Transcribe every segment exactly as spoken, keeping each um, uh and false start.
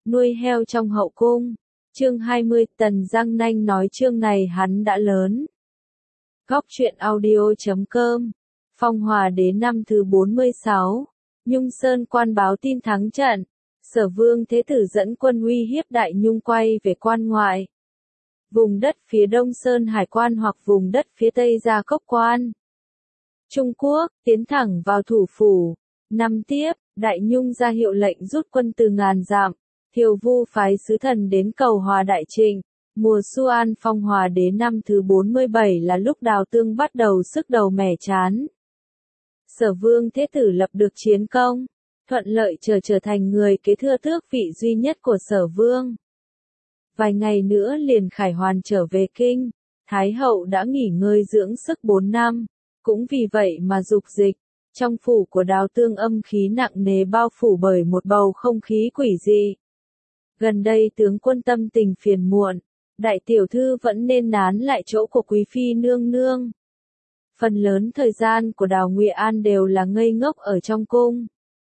nuôi heo trong hậu cung. Chương hai mươi, Tần Giang Nanh nói chương này hắn đã lớn. Góc truyện audio chấm com. Phong Hòa Đế năm thứ bốn mươi sáu. Nhung Sơn quan báo tin thắng trận. Sở Vương Thế Tử dẫn quân uy hiếp Đại Nhung quay về quan ngoại. Vùng đất phía đông Sơn Hải quan hoặc vùng đất phía tây Gia Cốc quan. Trung Quốc, tiến thẳng vào thủ phủ. Năm tiếp, Đại Nhung ra hiệu lệnh rút quân từ ngàn dặm. Thiều Vu phái sứ thần đến cầu hòa Đại Trịnh. Mùa Su An Phong Hòa Đế năm thứ bốn mươi bảy là lúc Đào Tương bắt đầu sức đầu mẻ chán. Sở Vương Thế Tử lập được chiến công, thuận lợi trở trở thành người kế thừa tước vị duy nhất của Sở Vương. Vài ngày nữa liền khải hoàn trở về kinh, Thái hậu đã nghỉ ngơi dưỡng sức bốn năm, cũng vì vậy mà dục dịch. Trong phủ của Đào Tương âm khí nặng nề bao phủ bởi một bầu không khí quỷ dị. Gần đây tướng quân tâm tình phiền muộn, đại tiểu thư vẫn nên nán lại chỗ của quý phi nương nương. Phần lớn thời gian của Đào Ngụy An đều là ngây ngốc ở trong cung.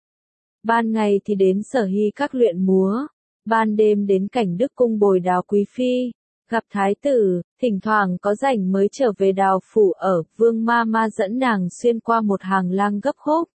Ban ngày thì đến Sở Hy các luyện múa, ban đêm đến Cảnh Đức cung bồi Đào quý phi, gặp thái tử, thỉnh thoảng có rảnh mới trở về Đào phủ ở. Vương ma ma dẫn nàng xuyên qua một hàng lang gấp khúc,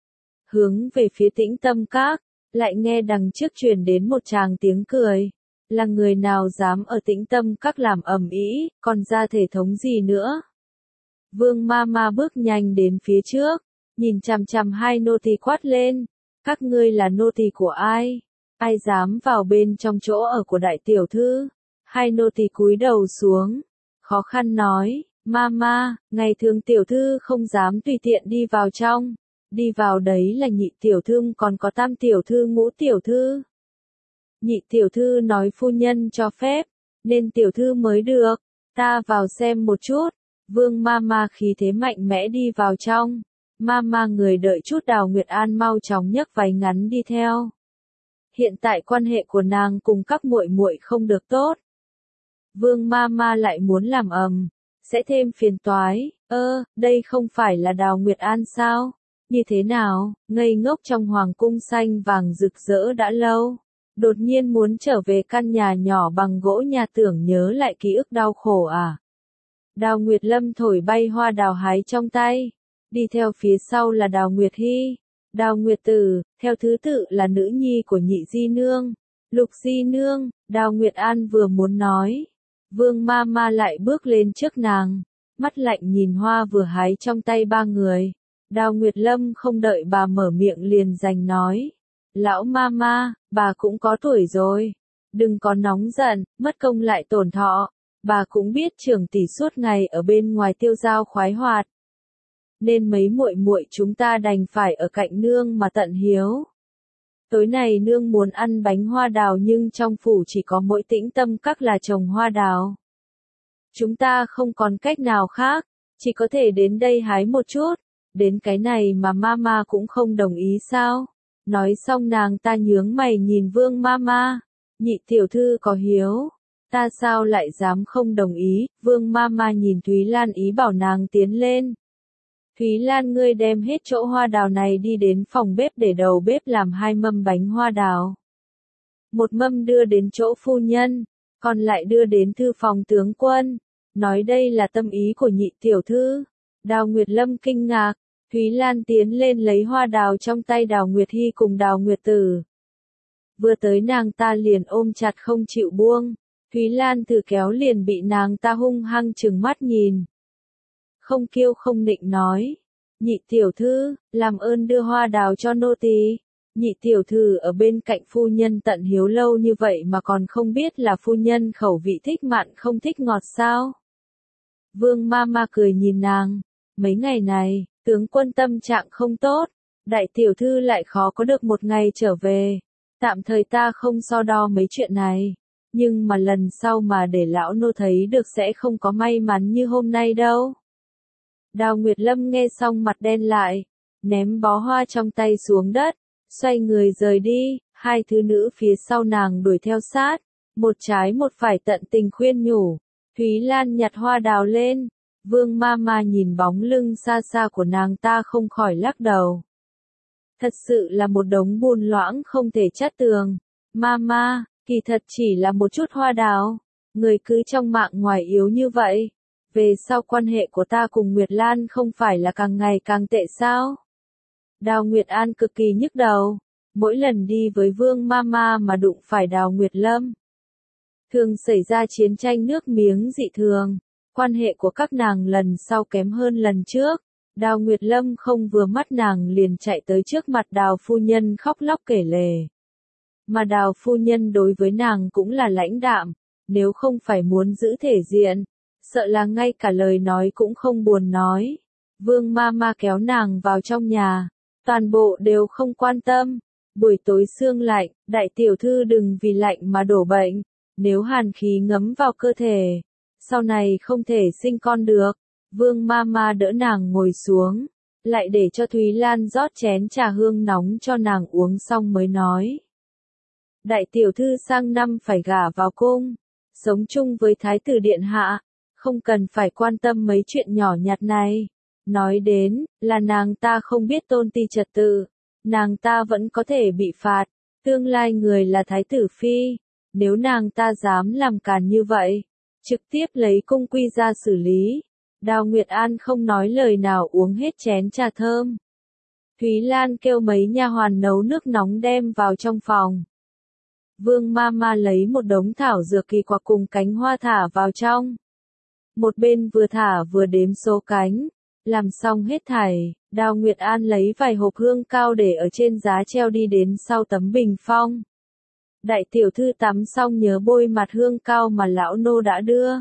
hướng về phía Tĩnh Tâm Các, lại nghe đằng trước truyền đến một tràng tiếng cười. Là người nào dám ở Tĩnh Tâm Các làm ầm ĩ, còn ra thể thống gì nữa? Vương ma ma bước nhanh đến phía trước, nhìn chằm chằm hai nô tỳ quát lên, các ngươi là nô tỳ của ai? Ai dám vào bên trong chỗ ở của đại tiểu thư? Hai nô tỳ cúi đầu xuống, khó khăn nói, ma ma, ngày thường tiểu thư không dám tùy tiện đi vào trong, đi vào đấy là nhị tiểu thư còn có tam tiểu thư ngũ tiểu thư. Nhị tiểu thư nói phu nhân cho phép, nên tiểu thư mới được, ta vào xem một chút. Vương ma ma khí thế mạnh mẽ đi vào trong, ma ma người đợi chút. Đào Nguyệt An mau chóng nhấc váy ngắn đi theo. Hiện tại quan hệ của nàng cùng các muội muội không được tốt. Vương ma ma lại muốn làm ầm, sẽ thêm phiền toái. Ơ, đây không phải là Đào Nguyệt An sao? Như thế nào, ngây ngốc trong hoàng cung xanh vàng rực rỡ đã lâu, đột nhiên muốn trở về căn nhà nhỏ bằng gỗ nhà tưởng nhớ lại ký ức đau khổ à? Đào Nguyệt Lâm thổi bay hoa đào hái trong tay, đi theo phía sau là Đào Nguyệt Hy, Đào Nguyệt Tử, theo thứ tự là nữ nhi của nhị di nương, lục di nương. Đào Nguyệt An vừa muốn nói, Vương ma ma lại bước lên trước nàng, mắt lạnh nhìn hoa vừa hái trong tay ba người. Đào Nguyệt Lâm không đợi bà mở miệng liền giành nói, lão ma ma, bà cũng có tuổi rồi, đừng có nóng giận, mất công lại tổn thọ. Bà cũng biết trưởng tỷ suốt ngày ở bên ngoài tiêu dao khoái hoạt, nên mấy muội muội chúng ta đành phải ở cạnh nương mà tận hiếu. Tối này nương muốn ăn bánh hoa đào nhưng trong phủ chỉ có mỗi Tĩnh Tâm Các là trồng hoa đào. Chúng ta không còn cách nào khác, chỉ có thể đến đây hái một chút. Đến cái này mà mama cũng không đồng ý sao? Nói xong nàng ta nhướng mày nhìn Vương mama, nhị tiểu thư có hiếu. Ta sao lại dám không đồng ý? Vương mama nhìn Thúy Lan ý bảo nàng tiến lên. Thúy Lan, ngươi đem hết chỗ hoa đào này đi đến phòng bếp để đầu bếp làm hai mâm bánh hoa đào. Một mâm đưa đến chỗ phu nhân, còn lại đưa đến thư phòng tướng quân. Nói đây là tâm ý của nhị tiểu thư. Đào Nguyệt Lâm kinh ngạc, Thúy Lan tiến lên lấy hoa đào trong tay Đào Nguyệt Hy cùng Đào Nguyệt Tử. Vừa tới nàng ta liền ôm chặt không chịu buông. Thúy Lan thử kéo liền bị nàng ta hung hăng trừng mắt nhìn. Không kiêu không nịnh nói, nhị tiểu thư, làm ơn đưa hoa đào cho nô tỳ. Nhị tiểu thư ở bên cạnh phu nhân tận hiếu lâu như vậy mà còn không biết là phu nhân khẩu vị thích mặn không thích ngọt sao? Vương ma ma cười nhìn nàng, mấy ngày này, tướng quân tâm trạng không tốt, đại tiểu thư lại khó có được một ngày trở về. Tạm thời ta không so đo mấy chuyện này. Nhưng mà lần sau mà để lão nô thấy được sẽ không có may mắn như hôm nay đâu. Đào Nguyệt Lâm nghe xong mặt đen lại, ném bó hoa trong tay xuống đất, xoay người rời đi. Hai thứ nữ phía sau nàng đuổi theo sát, một trái một phải tận tình khuyên nhủ. Thúy Lan nhặt hoa đào lên, Vương ma ma nhìn bóng lưng xa xa của nàng ta không khỏi lắc đầu. Thật sự là một đống bùn loãng không thể chát tường. Mama, kỳ thật chỉ là một chút hoa đào. Người cứ trong mạng ngoài yếu như vậy. Về sau quan hệ của ta cùng Nguyệt Lan không phải là càng ngày càng tệ sao? Đào Nguyệt An cực kỳ nhức đầu. Mỗi lần đi với Vương Mama mà đụng phải Đào Nguyệt Lâm. Thường xảy ra chiến tranh nước miếng dị thường. Quan hệ của các nàng lần sau kém hơn lần trước. Đào Nguyệt Lâm không vừa mắt nàng liền chạy tới trước mặt Đào phu nhân khóc lóc kể lể. Mà Đào phu nhân đối với nàng cũng là lãnh đạm, nếu không phải muốn giữ thể diện, sợ là ngay cả lời nói cũng không buồn nói. Vương Mama kéo nàng vào trong nhà, toàn bộ đều không quan tâm. Buổi tối sương lạnh, đại tiểu thư đừng vì lạnh mà đổ bệnh, nếu hàn khí ngấm vào cơ thể, sau này không thể sinh con được. Vương Mama đỡ nàng ngồi xuống, lại để cho Thúy Lan rót chén trà hương nóng cho nàng uống xong mới nói. Đại tiểu thư sang năm phải gả vào cung, sống chung với thái tử điện hạ, không cần phải quan tâm mấy chuyện nhỏ nhặt này. Nói đến, là nàng ta không biết tôn ti trật tự, nàng ta vẫn có thể bị phạt, tương lai người là thái tử phi, nếu nàng ta dám làm càn như vậy, trực tiếp lấy cung quy ra xử lý. Đào Nguyệt An không nói lời nào uống hết chén trà thơm. Thúy Lan kêu mấy nha hoàn nấu nước nóng đem vào trong phòng. Vương Mama lấy một đống thảo dược kỳ quặc cùng cánh hoa thả vào trong. Một bên vừa thả vừa đếm số cánh. Làm xong hết thảy, Đào Nguyệt An lấy vài hộp hương cao để ở trên giá treo đi đến sau tấm bình phong. Đại tiểu thư tắm xong nhớ bôi mặt hương cao mà lão nô đã đưa.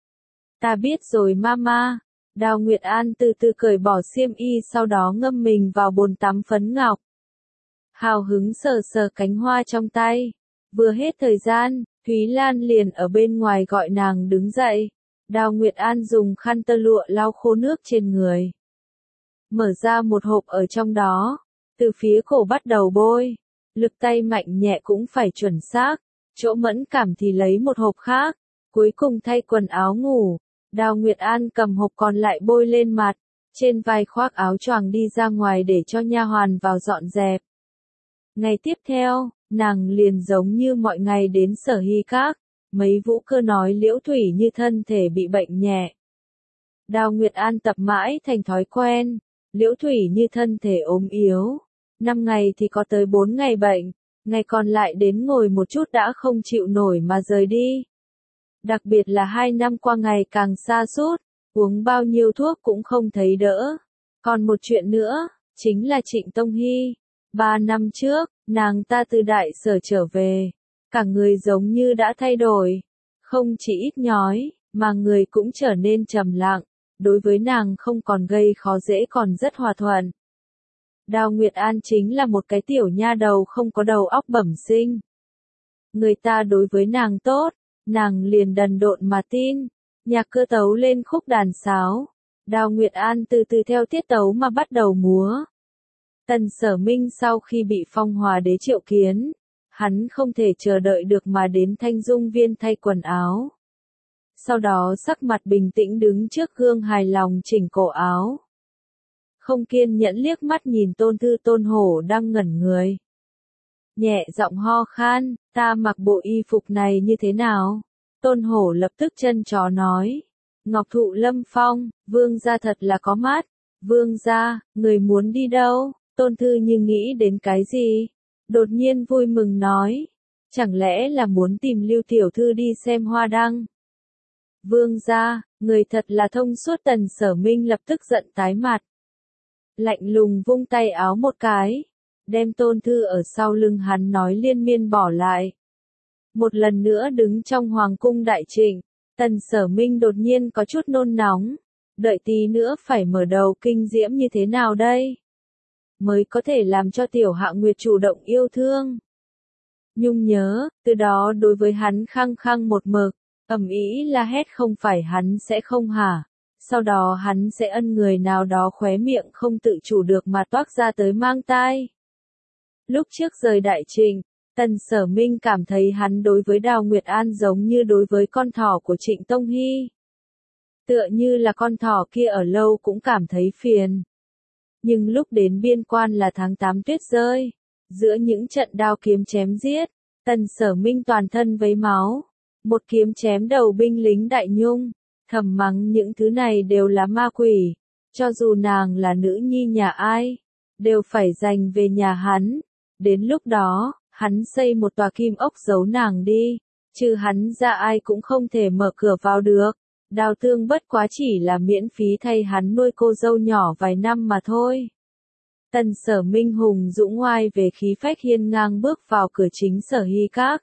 Ta biết rồi Mama. Đào Nguyệt An từ từ cởi bỏ xiêm y sau đó ngâm mình vào bồn tắm phấn ngọc. Hào hứng sờ sờ cánh hoa trong tay. Vừa hết thời gian, Thúy Lan liền ở bên ngoài gọi nàng đứng dậy. Đào Nguyệt An dùng khăn tơ lụa lau khô nước trên người. Mở ra một hộp ở trong đó, từ phía cổ bắt đầu bôi. Lực tay mạnh nhẹ cũng phải chuẩn xác, chỗ mẫn cảm thì lấy một hộp khác. Cuối cùng thay quần áo ngủ, Đào Nguyệt An cầm hộp còn lại bôi lên mặt, trên vai khoác áo choàng đi ra ngoài để cho nha hoàn vào dọn dẹp. Ngày tiếp theo, nàng liền giống như mọi ngày đến Sở Hy Các, mấy vũ cơ nói Liễu Thủy Như thân thể bị bệnh nhẹ. Đào Nguyệt An tập mãi thành thói quen, Liễu Thủy Như thân thể ốm yếu, năm ngày thì có tới bốn ngày bệnh, ngày còn lại đến ngồi một chút đã không chịu nổi mà rời đi. Đặc biệt là hai năm qua ngày càng sa sút, uống bao nhiêu thuốc cũng không thấy đỡ. Còn một chuyện nữa, chính là Trịnh Tông Hy. Ba năm trước, nàng ta từ đại sở trở về, cả người giống như đã thay đổi, không chỉ ít nhói, mà người cũng trở nên trầm lặng, đối với nàng không còn gây khó dễ còn rất hòa thuận. Đào Nguyệt An chính là một cái tiểu nha đầu không có đầu óc bẩm sinh. Người ta đối với nàng tốt, nàng liền đần độn mà tin, nhạc cơ tấu lên khúc đàn sáo. Đào Nguyệt An từ từ theo tiết tấu mà bắt đầu múa. Tần Sở Minh sau khi bị Phong Hòa Đế triệu kiến, hắn không thể chờ đợi được mà đến Thanh Dung Viên thay quần áo. Sau đó sắc mặt bình tĩnh đứng trước gương hài lòng chỉnh cổ áo. Không kiên nhẫn liếc mắt nhìn Tôn Thư Tôn Hổ đang ngẩn người. Nhẹ giọng ho khan, ta mặc bộ y phục này như thế nào? Tôn Hổ lập tức chân chó nói. Ngọc Thụ Lâm Phong, vương gia thật là có mắt. Vương gia, người muốn đi đâu? Tôn Thư Như nghĩ đến cái gì? Đột nhiên vui mừng nói. Chẳng lẽ là muốn tìm Lưu tiểu thư đi xem hoa đăng? Vương gia, người thật là thông suốt. Tần Sở Minh lập tức giận tái mặt. Lạnh lùng vung tay áo một cái, đem Tôn Thư ở sau lưng hắn nói liên miên bỏ lại. Một lần nữa đứng trong hoàng cung đại trịnh, Tần Sở Minh đột nhiên có chút nôn nóng, đợi tí nữa phải mở đầu kinh diễm như thế nào đây? Mới có thể làm cho tiểu Hạ Nguyệt chủ động yêu thương. Nhung nhớ, từ đó đối với hắn khăng khăng một mực, ầm ĩ la hét không phải hắn sẽ không hả? Sau đó hắn sẽ ân người nào đó khóe miệng không tự chủ được mà toát ra tới mang tai. Lúc trước rời đại trịnh, Tần Sở Minh cảm thấy hắn đối với Đào Nguyệt An giống như đối với con thỏ của Trịnh Tông Hy. Tựa như là con thỏ kia ở lâu cũng cảm thấy phiền. Nhưng lúc đến biên quan là tháng tám tuyết rơi, giữa những trận đao kiếm chém giết, Tần Sở Minh toàn thân vấy máu, một kiếm chém đầu binh lính Đại Nhung, thầm mắng những thứ này đều là ma quỷ, cho dù nàng là nữ nhi nhà ai, đều phải giành về nhà hắn. Đến lúc đó, hắn xây một tòa kim ốc giấu nàng đi, chứ hắn ra ai cũng không thể mở cửa vào được. Đào Tương bất quá chỉ là miễn phí thay hắn nuôi cô dâu nhỏ vài năm mà thôi. Tần Sở Minh hùng dũng oai về khí phách hiên ngang bước vào cửa chính Sở Hy Các.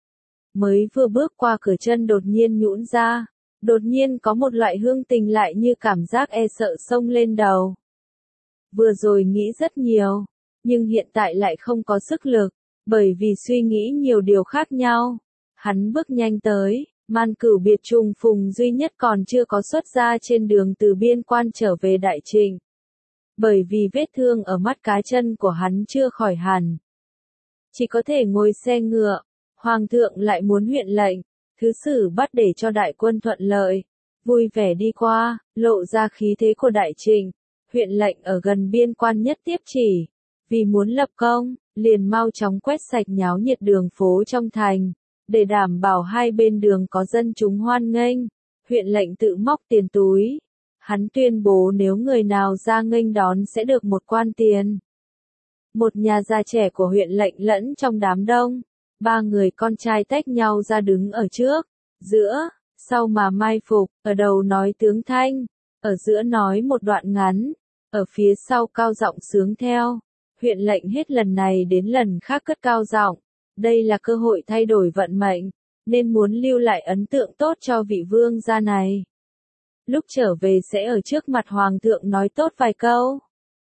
Mới vừa bước qua cửa chân đột nhiên nhũn ra, đột nhiên có một loại hương tình lại như cảm giác e sợ xông lên đầu. Vừa rồi nghĩ rất nhiều, nhưng hiện tại lại không có sức lực, bởi vì suy nghĩ nhiều điều khác nhau. Hắn bước nhanh tới, Man Cửu biệt trùng phùng duy nhất còn chưa có xuất ra trên đường từ biên quan trở về Đại Trịnh. Bởi vì vết thương ở mắt cá chân của hắn chưa khỏi hẳn. Chỉ có thể ngồi xe ngựa, Hoàng thượng lại muốn huyện lệnh, thứ sử bắt để cho đại quân thuận lợi, vui vẻ đi qua, lộ ra khí thế của Đại Trịnh. Huyện lệnh ở gần biên quan nhất tiếp chỉ, vì muốn lập công, liền mau chóng quét sạch nháo nhiệt đường phố trong thành, để đảm bảo hai bên đường có dân chúng hoan nghênh. Huyện lệnh tự móc tiền túi, hắn tuyên bố nếu người nào ra nghênh đón sẽ được một quan tiền. Một nhà già trẻ của huyện lệnh lẫn trong đám đông, ba người con trai tách nhau ra đứng ở trước, giữa, sau mà mai phục, ở đầu nói tướng thanh, ở giữa nói một đoạn ngắn, ở phía sau cao giọng sướng theo. Huyện lệnh hết lần này đến lần khác cất cao giọng, đây là cơ hội thay đổi vận mệnh, nên muốn lưu lại ấn tượng tốt cho vị vương gia này. Lúc trở về sẽ ở trước mặt hoàng thượng nói tốt vài câu.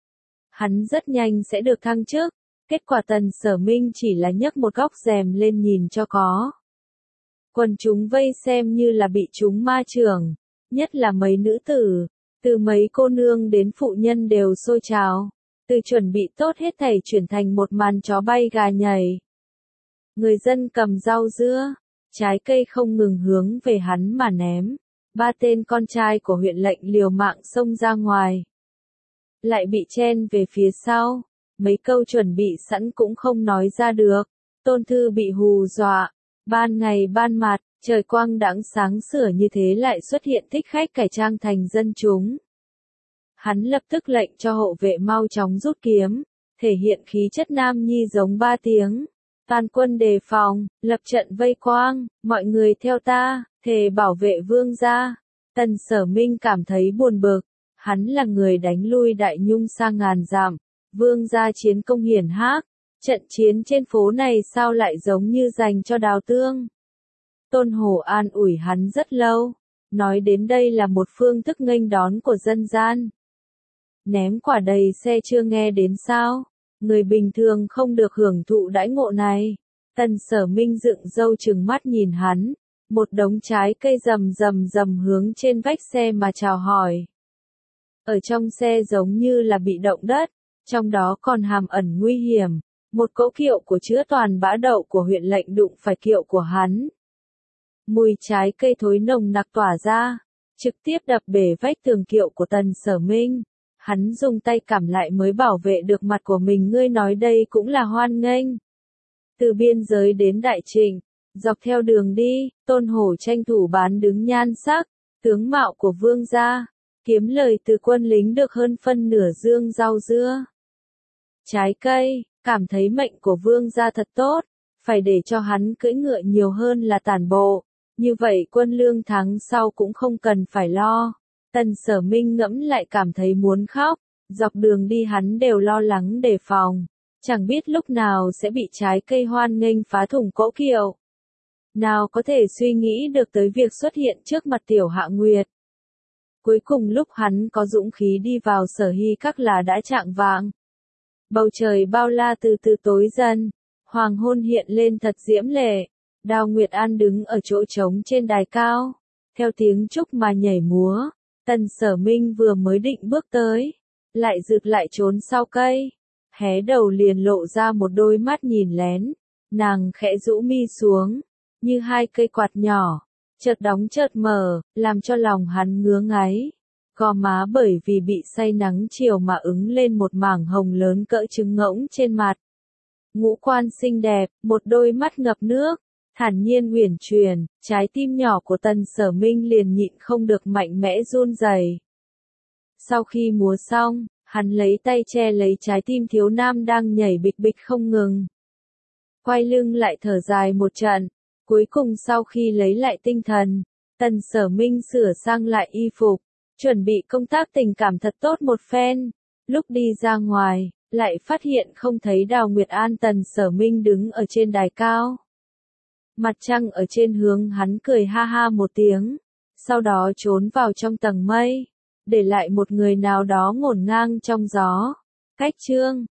Hắn rất nhanh sẽ được thăng chức, kết quả Tần Sở Minh chỉ là nhấc một góc rèm lên nhìn cho có. Quần chúng vây xem như là bị chúng ma chưởng, nhất là mấy nữ tử, từ mấy cô nương đến phụ nhân đều xôi trào, từ chuẩn bị tốt hết thảy chuyển thành một màn chó bay gà nhảy. Người dân cầm rau dưa, trái cây không ngừng hướng về hắn mà ném. Ba tên con trai của huyện lệnh liều mạng xông ra ngoài, lại bị chen về phía sau, mấy câu chuẩn bị sẵn cũng không nói ra được. Tôn Thư bị hù dọa, ban ngày ban mặt, trời quang đãng sáng sủa như thế lại xuất hiện thích khách cải trang thành dân chúng. Hắn lập tức lệnh cho hộ vệ mau chóng rút kiếm, thể hiện khí chất nam nhi giống ba tiếng. Toàn quân đề phòng, lập trận vây quang, mọi người theo ta, thề bảo vệ vương gia. Tần Sở Minh cảm thấy buồn bực, hắn là người đánh lui Đại Nhung sang ngàn dặm, vương gia chiến công hiển hách, trận chiến trên phố này sao lại giống như dành cho Đào Tương. Tôn Hổ an ủi hắn rất lâu, nói đến đây là một phương thức nghênh đón của dân gian. Ném quả đầy xe chưa nghe đến sao, người bình thường không được hưởng thụ đãi ngộ này. Tần Sở Minh dựng râu trừng mắt nhìn hắn, một đống trái cây rầm rầm rầm hướng trên vách xe mà chào hỏi. Ở trong xe giống như là bị động đất, trong đó còn hàm ẩn nguy hiểm, một cỗ kiệu của chứa toàn bã đậu của huyện lệnh đụng phải kiệu của hắn. Mùi trái cây thối nồng nặc tỏa ra, trực tiếp đập bể vách tường kiệu của Tần Sở Minh. Hắn dùng tay cản lại mới bảo vệ được mặt của mình. Ngươi nói đây cũng là hoan nghênh. Từ biên giới đến Đại Trịnh, dọc theo đường đi, Tôn Hổ tranh thủ bán đứng nhan sắc, tướng mạo của vương gia, kiếm lời từ quân lính được hơn phân nửa dương rau dưa. Trái cây, cảm thấy mệnh của vương gia thật tốt, phải để cho hắn cưỡi ngựa nhiều hơn là tản bộ, như vậy quân lương tháng sau cũng không cần phải lo. Tần Sở Minh ngẫm lại cảm thấy muốn khóc, dọc đường đi hắn đều lo lắng đề phòng, chẳng biết lúc nào sẽ bị trái cây hoan nghênh phá thủng cỗ kiệu. Nào có thể suy nghĩ được tới việc xuất hiện trước mặt Tiểu Hạ Nguyệt. Cuối cùng lúc hắn có dũng khí đi vào Sở Hy Các là đã chạng vạng. Bầu trời bao la từ từ tối dần, hoàng hôn hiện lên thật diễm lệ. Đào Nguyệt An đứng ở chỗ trống trên đài cao, theo tiếng trúc mà nhảy múa. Tần Sở Minh vừa mới định bước tới, lại rụt lại trốn sau cây, hé đầu liền lộ ra một đôi mắt nhìn lén. Nàng khẽ rũ mi xuống, như hai cây quạt nhỏ, chợt đóng chợt mở, làm cho lòng hắn ngứa ngáy. Gò má bởi vì bị say nắng chiều mà ứng lên một mảng hồng lớn cỡ trứng ngỗng trên mặt. ngũ quan xinh đẹp, một đôi mắt ngập nước, thản nhiên uyển chuyển, trái tim nhỏ của Tần Sở Minh liền nhịn không được mạnh mẽ run rẩy. Sau khi múa xong, hắn lấy tay che lấy trái tim thiếu nam đang nhảy bịch bịch không ngừng. Quay lưng lại thở dài một trận, cuối cùng sau khi lấy lại tinh thần, Tần Sở Minh sửa sang lại y phục, chuẩn bị công tác tình cảm thật tốt một phen. Lúc đi ra ngoài, lại phát hiện không thấy Đào Nguyệt An. Tần Sở Minh đứng ở trên đài cao. Mặt trăng ở trên hướng hắn cười ha ha một tiếng, sau đó trốn vào trong tầng mây, để lại một người nào đó ngổn ngang trong gió. Cách chương